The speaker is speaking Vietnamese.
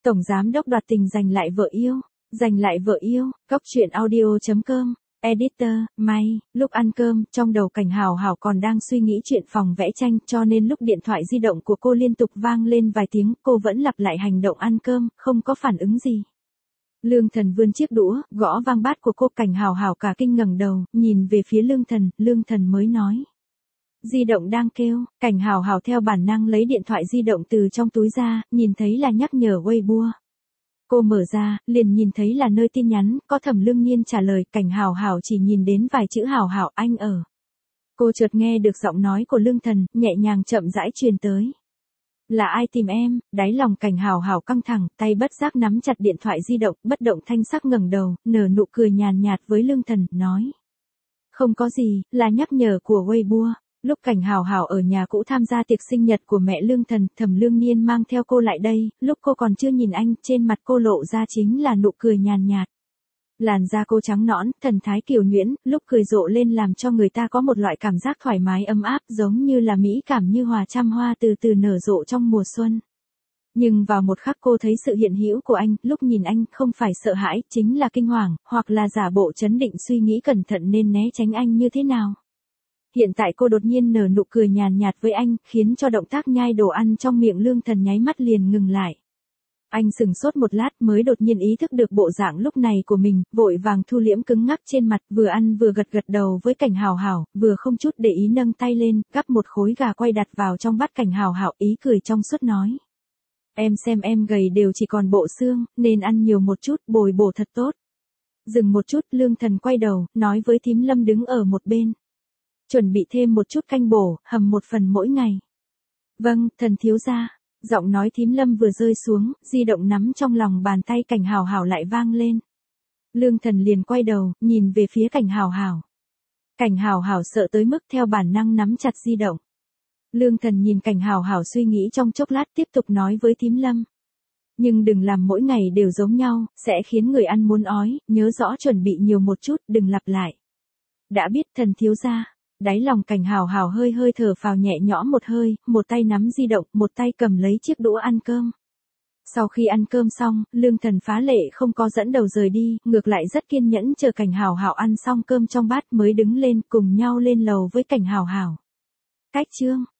Tổng giám đốc đoạt tình giành lại vợ yêu. Giành lại vợ yêu, Cóc truyện audio.com. Editor, May, lúc ăn cơm, trong đầu Cảnh Hào Hào còn đang suy nghĩ chuyện phòng vẽ tranh, cho nên lúc điện thoại di động của cô liên tục vang lên vài tiếng, cô vẫn lặp lại hành động ăn cơm, không có phản ứng gì. Lương Thần vươn chiếc đũa, gõ vang bát của cô. Cảnh Hào Hào cả kinh ngẩng đầu, nhìn về phía Lương Thần mới nói. Di động đang kêu. Cảnh Hào Hào theo bản năng lấy điện thoại di động từ trong túi ra, nhìn thấy là nhắc nhở Weibo. Cô mở ra, liền nhìn thấy là nơi tin nhắn, có Thẩm Lương Nhiên trả lời. Cảnh Hào Hào chỉ nhìn đến vài chữ Hào Hào anh ở. Cô chợt nghe được giọng nói của Lương Thần, nhẹ nhàng chậm rãi truyền tới. Là ai tìm em? Đáy lòng Cảnh Hào Hào căng thẳng, tay bất giác nắm chặt điện thoại di động, bất động thanh sắc ngẩng đầu, nở nụ cười nhàn nhạt với Lương Thần, nói. Không có gì, là nhắc nhở của Weibo. Lúc Cảnh Hào Hào ở nhà cũ tham gia tiệc sinh nhật của mẹ Lương Thần, Thẩm Lương Nhiên mang theo cô lại đây, lúc cô còn chưa nhìn anh, trên mặt cô lộ ra chính là nụ cười nhàn nhạt. Làn da cô trắng nõn, thần thái kiều nhuyễn, lúc cười rộ lên làm cho người ta có một loại cảm giác thoải mái ấm áp, giống như là mỹ cảm như hòa trăm hoa từ từ nở rộ trong mùa xuân. Nhưng vào một khắc cô thấy sự hiện hữu của anh, lúc nhìn anh, không phải sợ hãi, chính là kinh hoàng, hoặc là giả bộ trấn định suy nghĩ cẩn thận nên né tránh anh như thế nào. Hiện tại cô đột nhiên nở nụ cười nhàn nhạt với anh, khiến cho động tác nhai đồ ăn trong miệng Lương Thần nháy mắt liền ngừng lại. Anh sững sốt một lát mới đột nhiên ý thức được bộ dạng lúc này của mình, vội vàng thu liễm cứng ngắc trên mặt, vừa ăn vừa gật đầu với Cảnh Hào Hào, vừa không chút để ý nâng tay lên, gắp một khối gà quay đặt vào trong bát Cảnh Hào Hào, ý cười trong suốt nói. Em xem em gầy đều chỉ còn bộ xương, nên ăn nhiều một chút, bồi bổ thật tốt. Dừng một chút, Lương Thần quay đầu, nói với thím Lâm đứng ở một bên. Chuẩn bị thêm một chút canh bổ, hầm một phần mỗi ngày. Vâng, thần thiếu gia. Giọng nói thím Lâm vừa rơi xuống, di động nắm trong lòng bàn tay Cảnh Hào Hào lại vang lên. Lương Thần liền quay đầu, nhìn về phía Cảnh Hào Hào. Cảnh Hào Hào sợ tới mức theo bản năng nắm chặt di động. Lương Thần nhìn Cảnh Hào Hào suy nghĩ trong chốc lát tiếp tục nói với thím Lâm. Nhưng đừng làm mỗi ngày đều giống nhau, sẽ khiến người ăn muốn ói, nhớ rõ chuẩn bị nhiều một chút, đừng lặp lại. Đã biết thần thiếu gia. Đáy lòng Cảnh Hào Hào hơi thở phào nhẹ nhõm một hơi, một tay nắm di động, một tay cầm lấy chiếc đũa ăn cơm. Sau khi ăn cơm xong, Lương Thần phá lệ không có dẫn đầu rời đi, ngược lại rất kiên nhẫn chờ Cảnh Hào Hào ăn xong cơm trong bát mới đứng lên cùng nhau lên lầu với Cảnh Hào Hào. Cách chương